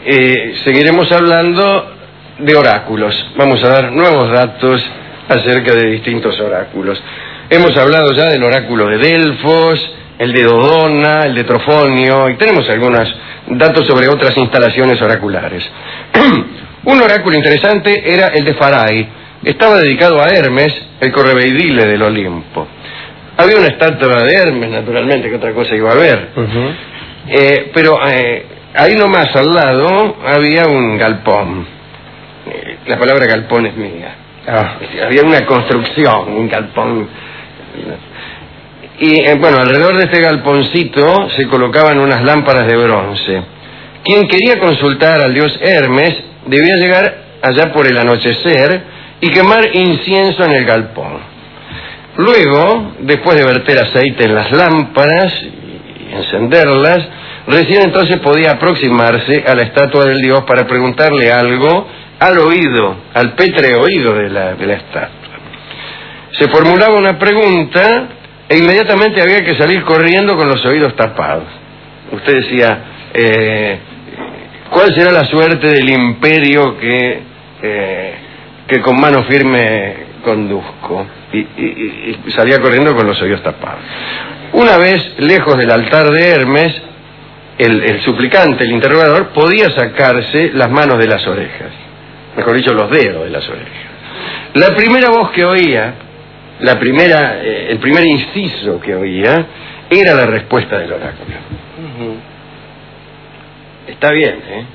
seguiremos hablando de oráculos. Vamos a dar nuevos datos acerca de distintos oráculos. Hemos hablado ya del oráculo de Delfos, el de Dodona, el de Trofonio, y tenemos algunos datos sobre otras instalaciones oraculares. Un oráculo interesante era el de Farai. Estaba dedicado a Hermes, el correveidile del Olimpo. Había una estatua de Hermes, naturalmente, que otra cosa iba a haber. Pero ahí nomás al lado había un galpón. La palabra galpón es mía. Había una construcción, un galpón. Y bueno, alrededor de este galponcito se colocaban unas lámparas de bronce. Quien quería consultar al dios Hermes debía llegar allá por el anochecer y quemar incienso en el galpón. Luego, después de verter aceite en las lámparas y encenderlas, recién entonces podía aproximarse a la estatua del dios para preguntarle algo al oído, al pétreo oído de la estatua. Se formulaba una pregunta e inmediatamente había que salir corriendo con los oídos tapados. Usted decía, ¿cuál será la suerte del imperio que con mano firme conduzco? Y salía corriendo con los oídos tapados. Una vez lejos del altar de Hermes, el suplicante, el interrogador, podía sacarse las manos de las orejas, mejor dicho, los dedos de las orejas. La primera voz que oía, el primer inciso que oía, era la respuesta del oráculo. Está bien, ¿eh?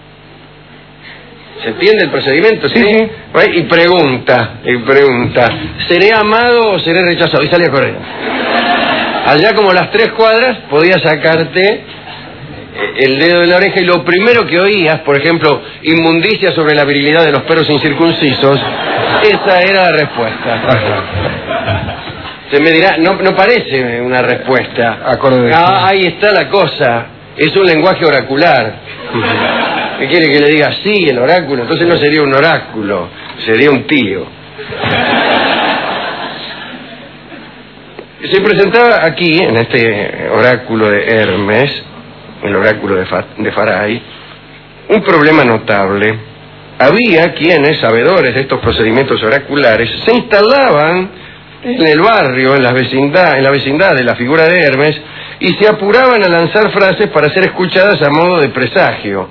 ¿Se entiende el procedimiento? ¿Sí? Sí. Y pregunta, ¿seré amado o seré rechazado? Y salía corriendo. Allá como las 3 cuadras podía sacarte el dedo de la oreja y lo primero que oías, por ejemplo, inmundicia sobre la virilidad de los perros incircuncisos, esa era la respuesta. Se me dirá, no parece una respuesta. Ahí está la cosa, es un lenguaje oracular. ¿Qué quiere que le diga? Sí, el oráculo. Entonces no sería un oráculo, sería un tío. Se presentaba aquí, en este oráculo de Hermes, el oráculo de Farai, un problema notable. Había quienes, sabedores de estos procedimientos oraculares, se instalaban en el barrio, en la vecindad de la figura de Hermes, y se apuraban a lanzar frases para ser escuchadas a modo de presagio.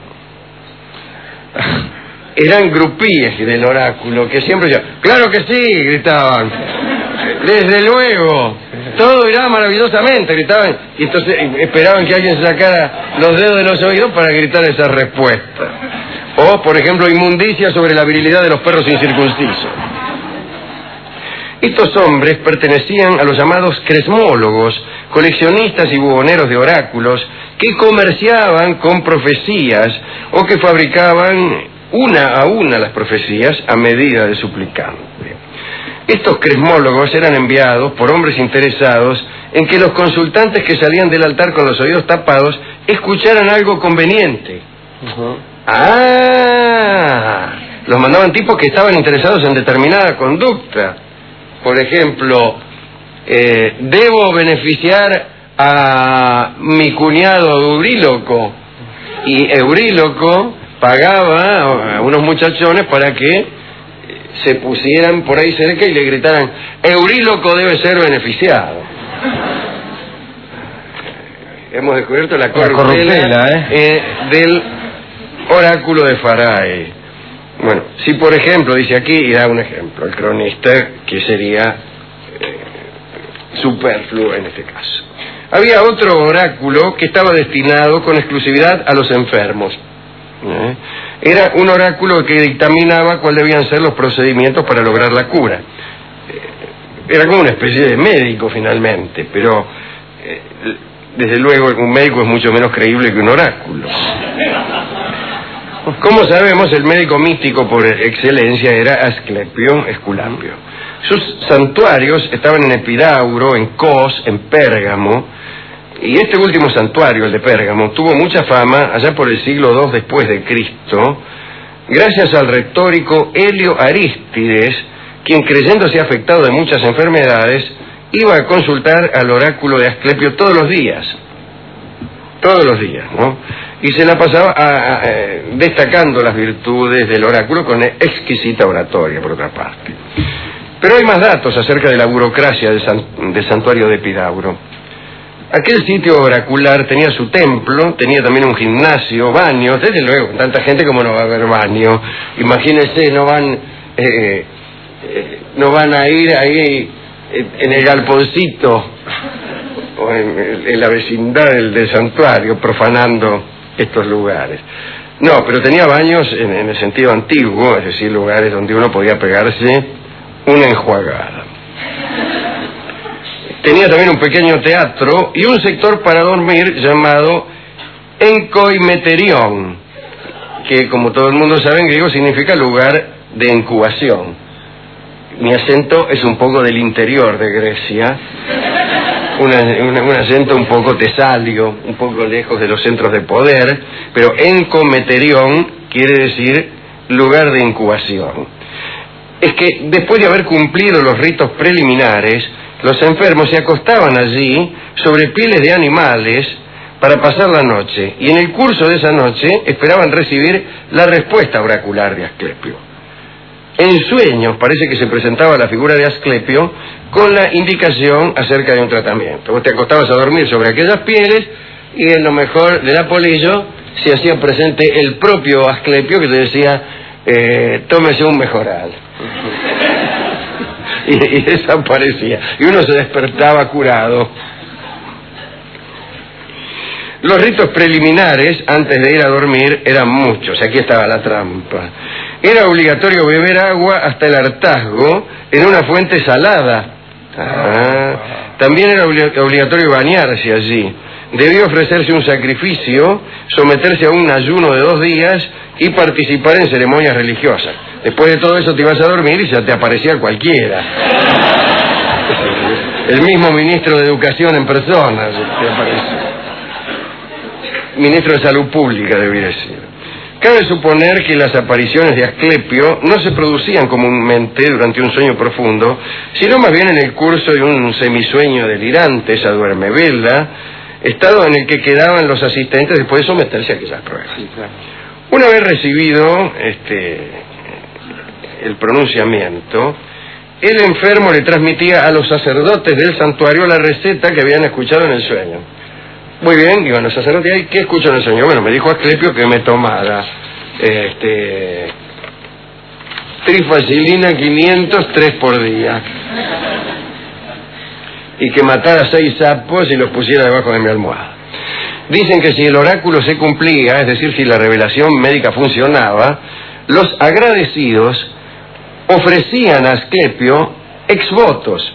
Eran grupíes del oráculo que siempre decían, ¡claro que sí!, gritaban. ¡Desde luego! Todo irá maravillosamente, gritaban. Y entonces esperaban que alguien sacara los dedos de los oídos para gritar esa respuesta. O, por ejemplo, inmundicia sobre la virilidad de los perros incircuncisos. Estos hombres pertenecían a los llamados cresmólogos, coleccionistas y buhoneros de oráculos, que comerciaban con profecías o que fabricaban una a una las profecías a medida del suplicante. Estos cresmólogos eran enviados por hombres interesados en que los consultantes que salían del altar con los oídos tapados escucharan algo conveniente. Los mandaban tipos que estaban interesados en determinada conducta. Por ejemplo, debo beneficiar a mi cuñado Euríloco, y Euríloco pagaba a unos muchachones para que se pusieran por ahí cerca y le gritaran, Euríloco debe ser beneficiado. Hemos descubierto la corruptela del oráculo de Farai. Bueno, si por ejemplo, dice aquí, y da un ejemplo, el cronista, que sería superfluo en este caso. Había otro oráculo que estaba destinado con exclusividad a los enfermos. Era un oráculo que dictaminaba cuáles debían ser los procedimientos para lograr la cura. Era como una especie de médico finalmente, pero desde luego un médico es mucho menos creíble que un oráculo. Como sabemos, el médico místico por excelencia era Asclepio Esculapio. Sus santuarios estaban en Epidauro, en Cos, en Pérgamo, y este último santuario, el de Pérgamo, tuvo mucha fama allá por el siglo II después de Cristo, gracias al retórico Helio Arístides, quien, creyéndose afectado de muchas enfermedades, iba a consultar al oráculo de Asclepio todos los días, ¿no? y se la pasaba destacando las virtudes del oráculo con exquisita oratoria, por otra parte. Pero hay más datos acerca de la burocracia del santuario de Epidauro. Aquel sitio oracular tenía su templo, tenía también un gimnasio, baños, desde luego, con tanta gente como no va a haber baño. Imagínense, no van a ir ahí en el galponcito o en la vecindad del santuario profanando estos lugares. No, pero tenía baños en el sentido antiguo, es decir, lugares donde uno podía pegarse una enjuagada. Tenía también un pequeño teatro y un sector para dormir llamado enkoimeterion, que como todo el mundo sabe en griego significa lugar de incubación. Mi acento es un poco del interior de Grecia, un acento un poco tesálico, un poco lejos de los centros de poder, pero enkoimeterion quiere decir lugar de incubación. Es que después de haber cumplido los ritos preliminares, los enfermos se acostaban allí sobre pieles de animales para pasar la noche, y en el curso de esa noche esperaban recibir la respuesta oracular de Asclepio. En sueños parece que se presentaba la figura de Asclepio con la indicación acerca de un tratamiento. Vos te acostabas a dormir sobre aquellas pieles y en lo mejor del apolillo se hacía presente el propio Asclepio que te decía, tómese un mejoral. Y desaparecía, y uno se despertaba curado. Los ritos preliminares antes de ir a dormir eran muchos, aquí estaba la trampa. Era obligatorio beber agua hasta el hartazgo en una fuente salada. También era obligatorio bañarse allí. Debió ofrecerse un sacrificio, someterse a un ayuno de 2 días y participar en ceremonias religiosas. Después de todo eso te ibas a dormir y ya te aparecía cualquiera. El mismo ministro de Educación en persona te aparecía. Ministro de Salud Pública debía decir. Cabe suponer que las apariciones de Asclepio no se producían comúnmente durante un sueño profundo, sino más bien en el curso de un semisueño delirante, esa duermevela, estado en el que quedaban los asistentes después de someterse a aquellas pruebas. Sí, claro. Una vez recibido el pronunciamiento, el enfermo le transmitía a los sacerdotes del santuario la receta que habían escuchado en el sueño. Muy bien, iban los sacerdotes, ¿y qué escucho en el sueño? Bueno, me dijo Asclepio que me tomara trifacilina 500 3 por día. Y que matara 6 sapos y los pusiera debajo de mi almohada. Dicen que si el oráculo se cumplía, es decir, si la revelación médica funcionaba, los agradecidos ofrecían a Asclepio exvotos,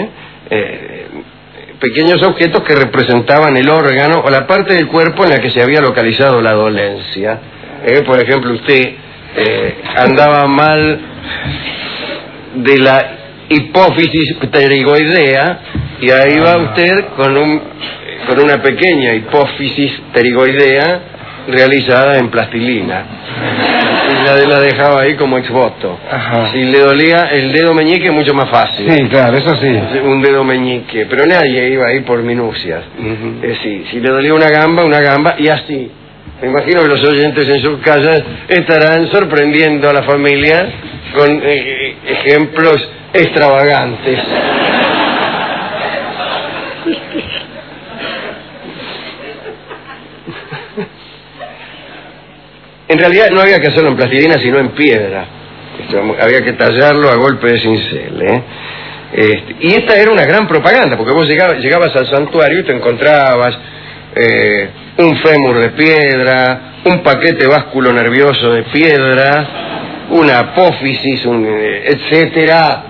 pequeños objetos que representaban el órgano o la parte del cuerpo en la que se había localizado la dolencia. Por ejemplo, usted andaba mal de la hipófisis pterigoidea y ahí va usted con una pequeña hipófisis pterigoidea realizada en plastilina. Y la dejaba ahí como exvoto. Ajá. Si le dolía el dedo meñique, mucho más fácil. Sí, claro, eso sí. Un dedo meñique, pero nadie iba ahí por minucias. Si le dolía una gamba, y así. Me imagino que los oyentes en sus casas estarán sorprendiendo a la familia con ejemplos extravagantes. En realidad no había que hacerlo en plastilina, sino en piedra. Había que tallarlo a golpe de cincel. Y esta era una gran propaganda, porque vos llegabas al santuario y te encontrabas un fémur de piedra, un paquete básculo nervioso de piedra, una apófisis, etcétera.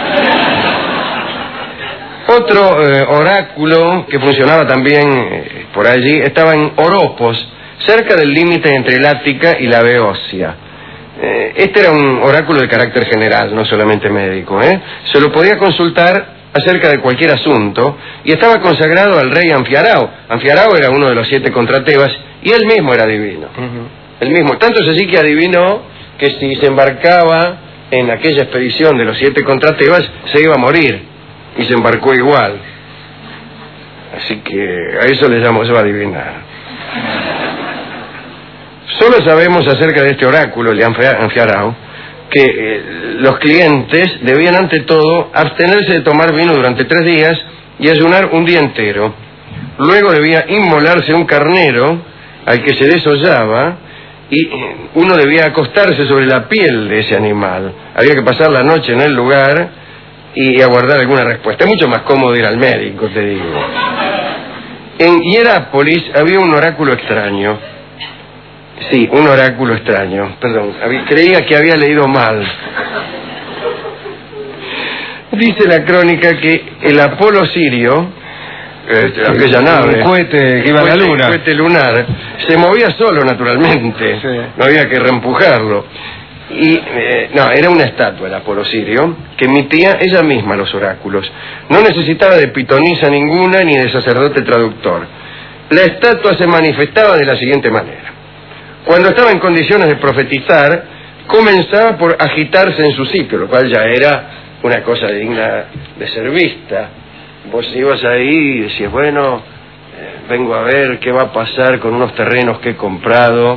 Otro oráculo que funcionaba también por allí estaba en Oropos, cerca del límite entre el Ática y la Beocia. Este era un oráculo de carácter general, no solamente médico. Se lo podía consultar acerca de cualquier asunto y estaba consagrado al rey Anfiarao. Anfiarao era uno de los 7 contratebas y él mismo era divino. Él mismo. Tanto es así que adivinó que si se embarcaba en aquella expedición de los 7 contratebas se iba a morir y se embarcó igual. Así que a eso le llamo yo adivinar. Solo sabemos acerca de este oráculo, el de Anfiarao, que los clientes debían ante todo abstenerse de tomar vino durante 3 días y ayunar un día entero. Luego debía inmolarse un carnero al que se desollaba y uno debía acostarse sobre la piel de ese animal. Había que pasar la noche en el lugar y aguardar alguna respuesta. Es mucho más cómodo ir al médico, te digo. En Hierápolis había un oráculo extraño. Sí, un oráculo extraño. Perdón, creía que había leído mal. Dice la crónica que el Apolo sirio, aquella nave, un cohete que iba a la luna, cohete lunar, se movía solo naturalmente, sí. No había que reempujarlo. Y no, era una estatua el Apolo sirio que emitía ella misma los oráculos. No necesitaba de pitonisa ninguna ni de sacerdote traductor. La estatua se manifestaba de la siguiente manera: cuando estaba en condiciones de profetizar, comenzaba por agitarse en su sitio, lo cual ya era una cosa digna de ser vista. Vos ibas ahí y decías, bueno, vengo a ver qué va a pasar con unos terrenos que he comprado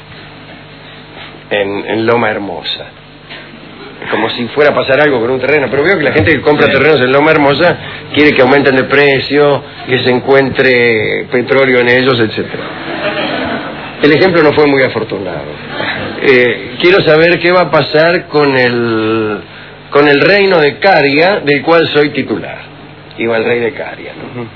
en Loma Hermosa. Como si fuera a pasar algo con un terreno, pero veo que la gente que compra terrenos en Loma Hermosa quiere que aumenten de precio, que se encuentre petróleo en ellos, etcétera. El ejemplo no fue muy afortunado. Quiero saber qué va a pasar con el reino de Caria, del cual soy titular. Iba el rey de Caria, ¿no?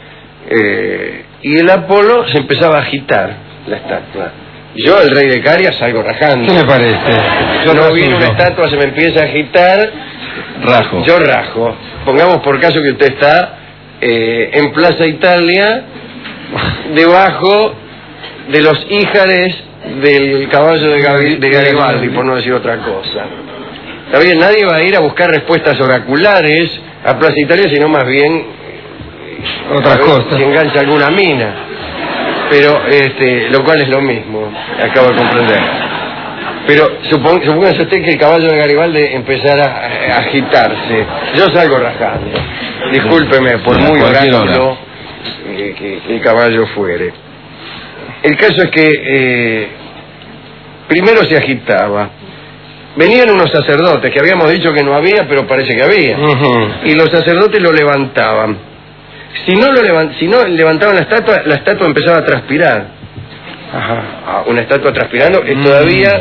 Y el Apolo se empezaba a agitar, la estatua. Yo, el rey de Caria, salgo rajando. ¿Qué me parece? Yo no vi una estatua, se me empieza a agitar. Rajo. Yo rajo. Pongamos por caso que usted está en Plaza Italia, debajo de los híjares del caballo de Garibaldi, por no decir otra cosa. Está bien, nadie va a ir a buscar respuestas oraculares a Plaza Italia, sino más bien otras cosas. Si engancha alguna mina. Pero, lo cual es lo mismo, acabo de comprender. Pero supóngase usted que el caballo de Garibaldi empezara a agitarse. Yo salgo rajando. Discúlpeme por muy oráculo que el caballo fuere. El caso es que primero se agitaba. Venían unos sacerdotes, que habíamos dicho que no había, pero parece que había. Y los sacerdotes lo levantaban. Si no levantaban la estatua empezaba a transpirar. Ajá. Una estatua transpirando es todavía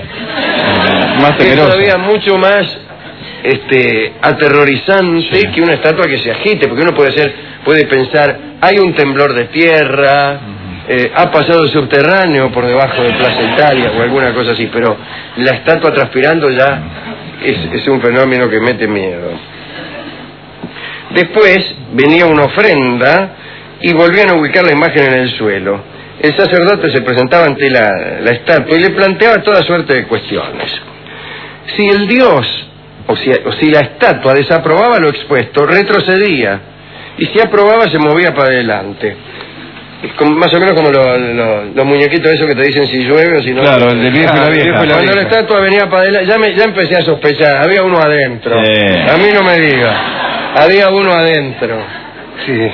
mucho más aterrorizante que una estatua que se agite, porque uno puede pensar, hay un temblor de tierra, ha pasado el subterráneo por debajo de Plaza Italia o alguna cosa así, pero la estatua transpirando ya es un fenómeno que mete miedo. Después venía una ofrenda y volvían a ubicar la imagen en el suelo. El sacerdote se presentaba ante la estatua y le planteaba toda suerte de cuestiones. Si el dios o si la estatua desaprobaba lo expuesto, retrocedía, y si aprobaba se movía para adelante. Más o menos como los muñequitos esos que te dicen si llueve o si no. Claro, el del viejo y la vieja. Cuando la estatua venía para adelante, ya empecé a sospechar, había uno adentro. A mí no me diga. Había uno adentro. Sí.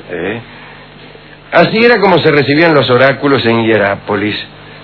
Así era como se recibían los oráculos en Hierápolis.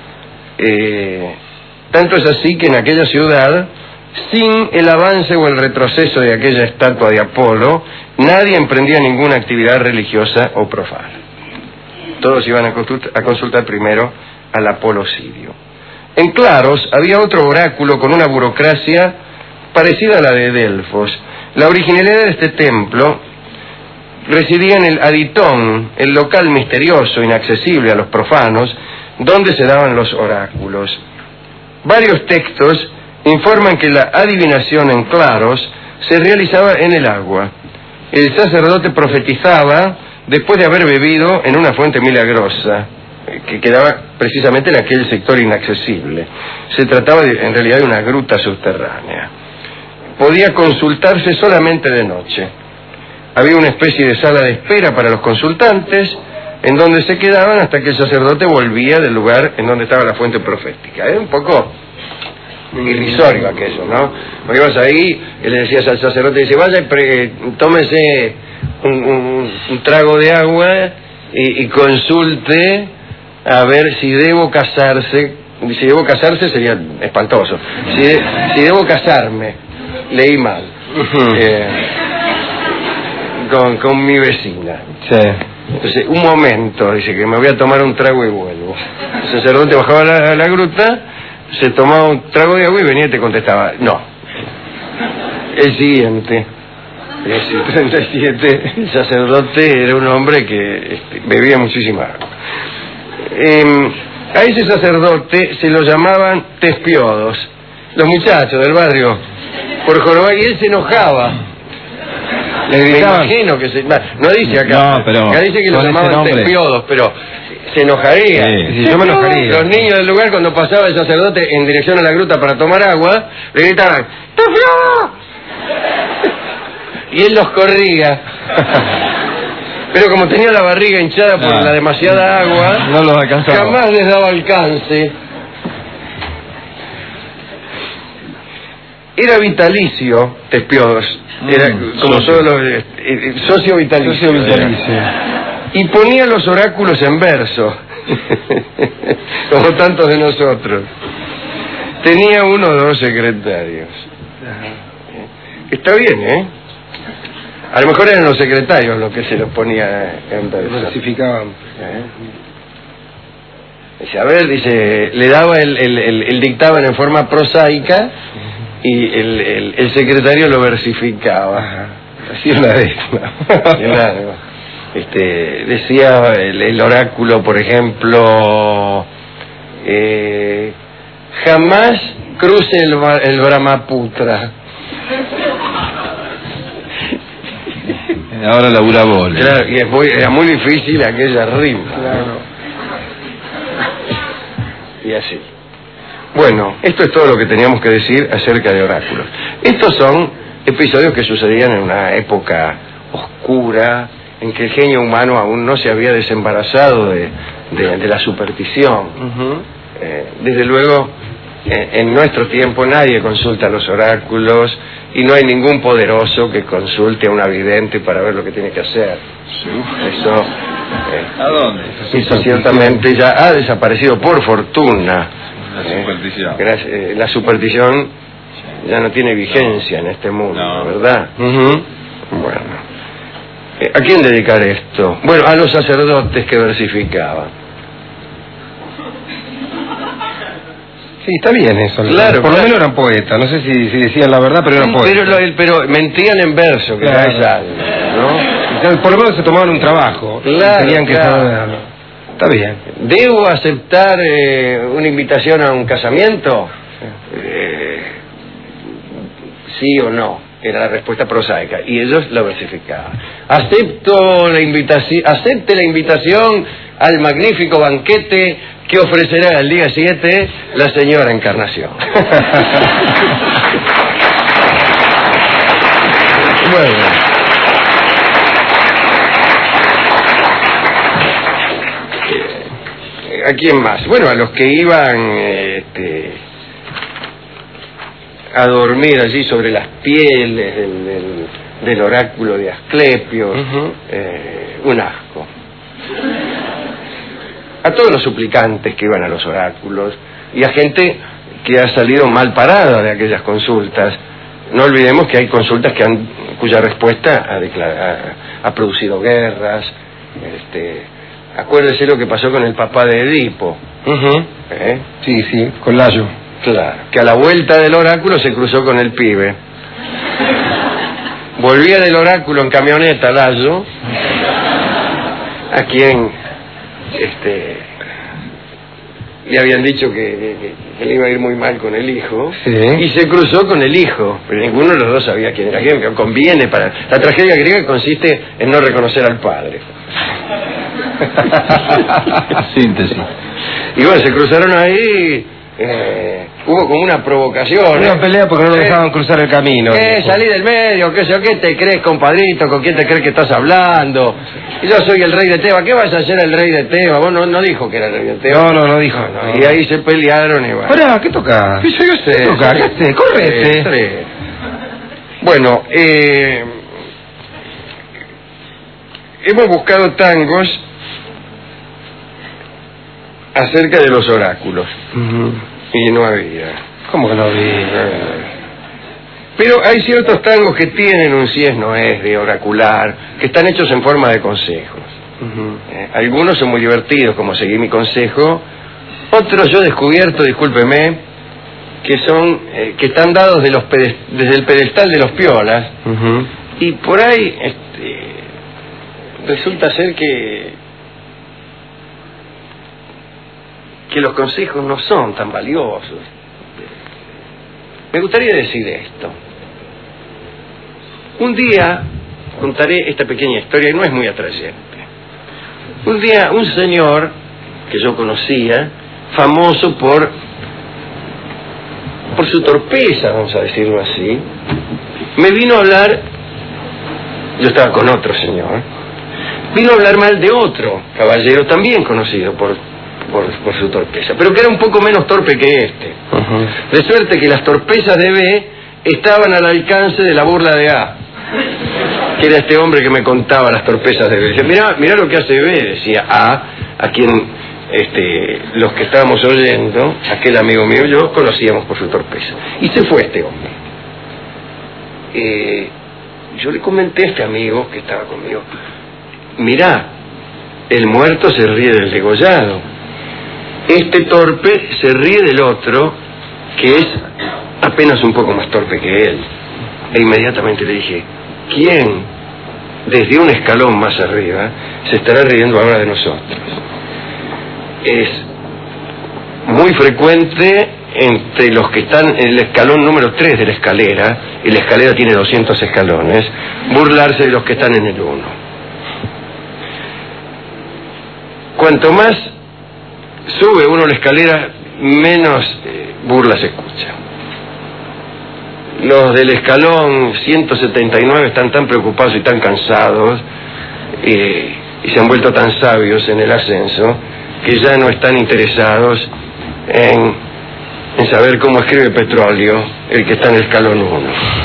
Tanto es así que en aquella ciudad, sin el avance o el retroceso de aquella estatua de Apolo, nadie emprendía ninguna actividad religiosa o profana. Todos iban a consultar primero al Apolo sirio. En Claros había otro oráculo con una burocracia parecida a la de Delfos. La originalidad de este templo residía en el Aditón, el local misterioso, inaccesible a los profanos, donde se daban los oráculos. Varios textos informan que la adivinación en Claros se realizaba en el agua. El sacerdote profetizaba después de haber bebido en una fuente milagrosa, que quedaba precisamente en aquel sector inaccesible. Se trataba en realidad de una gruta subterránea. Podía consultarse solamente de noche. Había una especie de sala de espera para los consultantes, en donde se quedaban hasta que el sacerdote volvía del lugar en donde estaba la fuente profética. Era un poco irrisorio aquello, ¿no? Porque ibas ahí y le decías al sacerdote, dice, vaya, tómese un trago de agua y consulte a ver si debo casarse Si debo casarse sería espantoso. Si debo casarme, leí mal. Con mi vecina. Sí. Entonces, un momento, dice que me voy a tomar un trago y vuelvo. El sacerdote bajaba a la gruta, se tomaba un trago de agua y venía y te contestaba, no. El siguiente. Y así, 37, el sacerdote era un hombre que bebía muchísima agua. A ese sacerdote se lo llamaban Tespiodos, los muchachos del barrio, por jorobar, y él se enojaba. Le gritaban. Me imagino que no dice acá, no, pero acá dice que lo llamaban Tespiodos, pero se enojaría. Sí, yo me enojaría. Los niños del lugar, cuando pasaba el sacerdote en dirección a la gruta para tomar agua, le gritaban ¡Tespiodos! Y él los corría. Pero como tenía la barriga hinchada por la demasiada agua, no los alcanzaba. Jamás les daba alcance. Era vitalicio, Tespiodos. Era como solo socio vitalicio. Y ponía los oráculos en verso, como tantos de nosotros. Tenía 1 o 2 secretarios. Está bien, ¿eh? A lo mejor eran los secretarios los que se los ponía en verso. Versificaban. Dice, a ver, dice, le daba el dictamen en forma prosaica y el secretario lo versificaba. Así una décima. Claro. Decía el oráculo, por ejemplo, jamás cruce el Brahmaputra. Ahora labura vos. Claro, y era muy difícil aquella rima. Claro. Y así. Bueno, esto es todo lo que teníamos que decir acerca de oráculos. Estos son episodios que sucedían en una época oscura, en que el genio humano aún no se había desembarazado de la superstición. Desde luego, en nuestro tiempo nadie consulta los oráculos y no hay ningún poderoso que consulte a un vidente para ver lo que tiene que hacer. Eso, ¿a dónde? Eso ciertamente ya ha desaparecido, por fortuna. La superstición. La superstición ya no tiene vigencia en este mundo, no. ¿verdad? Bueno. ¿A quién dedicar esto? Bueno, a los sacerdotes que versificaban. Sí, está bien eso. Claro, por lo menos eran poetas. No sé si decían la verdad, pero eran poetas. Pero mentían en verso, que claro. es algo, ¿no? Por lo menos se tomaban un trabajo. Claro, tenían que saberlo. Está bien. ¿Debo aceptar una invitación a un casamiento? Sí o no. Era la respuesta prosaica. Y ellos la versificaban. Acepte la invitación al magnífico banquete que ofrecerá el día 7 la señora Encarnación. Bueno. ¿A quién más? Bueno, a los que iban a dormir allí sobre las pieles del oráculo de Asclepio, un asco. A todos los suplicantes que iban a los oráculos y a gente que ha salido mal parada de aquellas consultas. No olvidemos que hay consultas cuya respuesta ha producido guerras. Acuérdese lo que pasó con el papá de Edipo. Sí, con Layo. Claro, que a la vuelta del oráculo se cruzó con el pibe. Volvía del oráculo en camioneta Layo, a quien le habían dicho que le iba a ir muy mal con el hijo, y se cruzó con el hijo, pero ninguno de los dos sabía quién era quién. Conviene para la tragedia griega consiste en no reconocer al padre. Síntesis. Y bueno, se cruzaron ahí. Hubo como una provocación. Una pelea porque no lo dejaban cruzar el camino. Salí del medio, qué sé yo, ¿qué te crees, compadrito? ¿Con quién te crees que estás hablando? Y yo soy el rey de Tebas. ¿Qué vas a hacer el rey de Tebas? Vos no dijo que era el rey de Tebas. No dijo. No. Y ahí se pelearon y bueno. Pará, ¿qué toca? ¿Qué sé? ¿Qué toca? ¿Qué haces? ¡Correte! Bueno, hemos buscado tangos acerca de los oráculos. Y no había. ¿Cómo que no había? Pero hay ciertos tangos que tienen un si es no es de oracular, que están hechos en forma de consejos. Algunos son muy divertidos, como Seguí mi consejo. Otros yo he descubierto, discúlpeme, que son que están dados desde el pedestal de los piolas. Y por ahí resulta ser que los consejos no son tan valiosos. Me gustaría decir esto. Un día contaré esta pequeña historia y no es muy atrayente. Un día un señor que yo conocía, famoso por su torpeza, vamos a decirlo así, me vino a hablar. Yo estaba con otro señor, vino a hablar mal de otro caballero también conocido por su torpeza, pero que era un poco menos torpe que este. De suerte que las torpezas de B estaban al alcance de la burla de A, que era este hombre que me contaba las torpezas de B. Decía, mirá lo que hace B, decía a quien los que estábamos oyendo, aquel amigo mío y yo, conocíamos por su torpeza. Y se fue este hombre. Yo le comenté a este amigo que estaba conmigo, mirá, el muerto se ríe del degollado. Este torpe se ríe del otro, que es apenas un poco más torpe que él. E inmediatamente le dije, ¿quién desde un escalón más arriba se estará riendo ahora de nosotros? Es muy frecuente entre los que están en el escalón número 3 de la escalera, y la escalera tiene 200 escalones, burlarse de los que están en el 1. Cuanto más sube uno la escalera, menos burlas escucha. Los del escalón 179 están tan preocupados y tan cansados y se han vuelto tan sabios en el ascenso que ya no están interesados en saber cómo escribe Petróleo el que está en el escalón 1.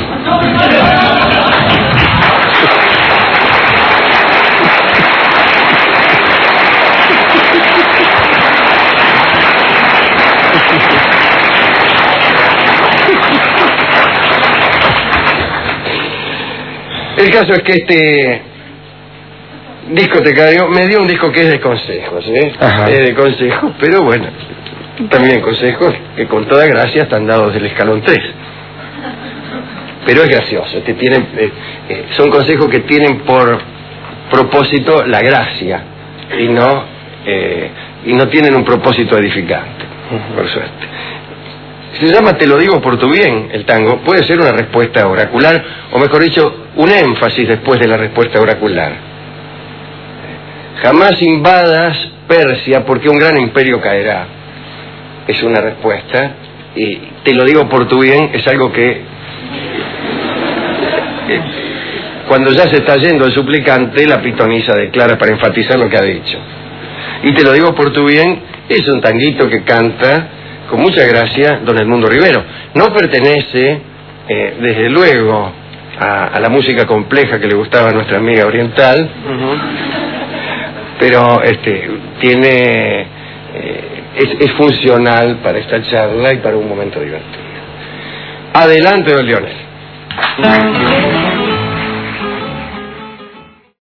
El caso es que este discotecario me dio un disco que es de consejos, es de consejos, pero bueno, también consejos que con toda gracia están dados del escalón 3. Pero es gracioso, son consejos que tienen por propósito la gracia y no tienen un propósito edificante, por suerte. Se llama Te lo digo por tu bien, el tango. Puede ser una respuesta oracular, o mejor dicho, un énfasis después de la respuesta oracular. Jamás invadas Persia porque un gran imperio caerá. Es una respuesta, y te lo digo por tu bien es algo que cuando ya se está yendo el suplicante, la pitonisa declara para enfatizar lo que ha dicho. Y te lo digo por tu bien es un tanguito que canta con mucha gracia don Edmundo Rivero. No pertenece, desde luego, a la música compleja que le gustaba a nuestra amiga oriental, pero tiene es funcional para esta charla y para un momento divertido. Adelante, don Leonel.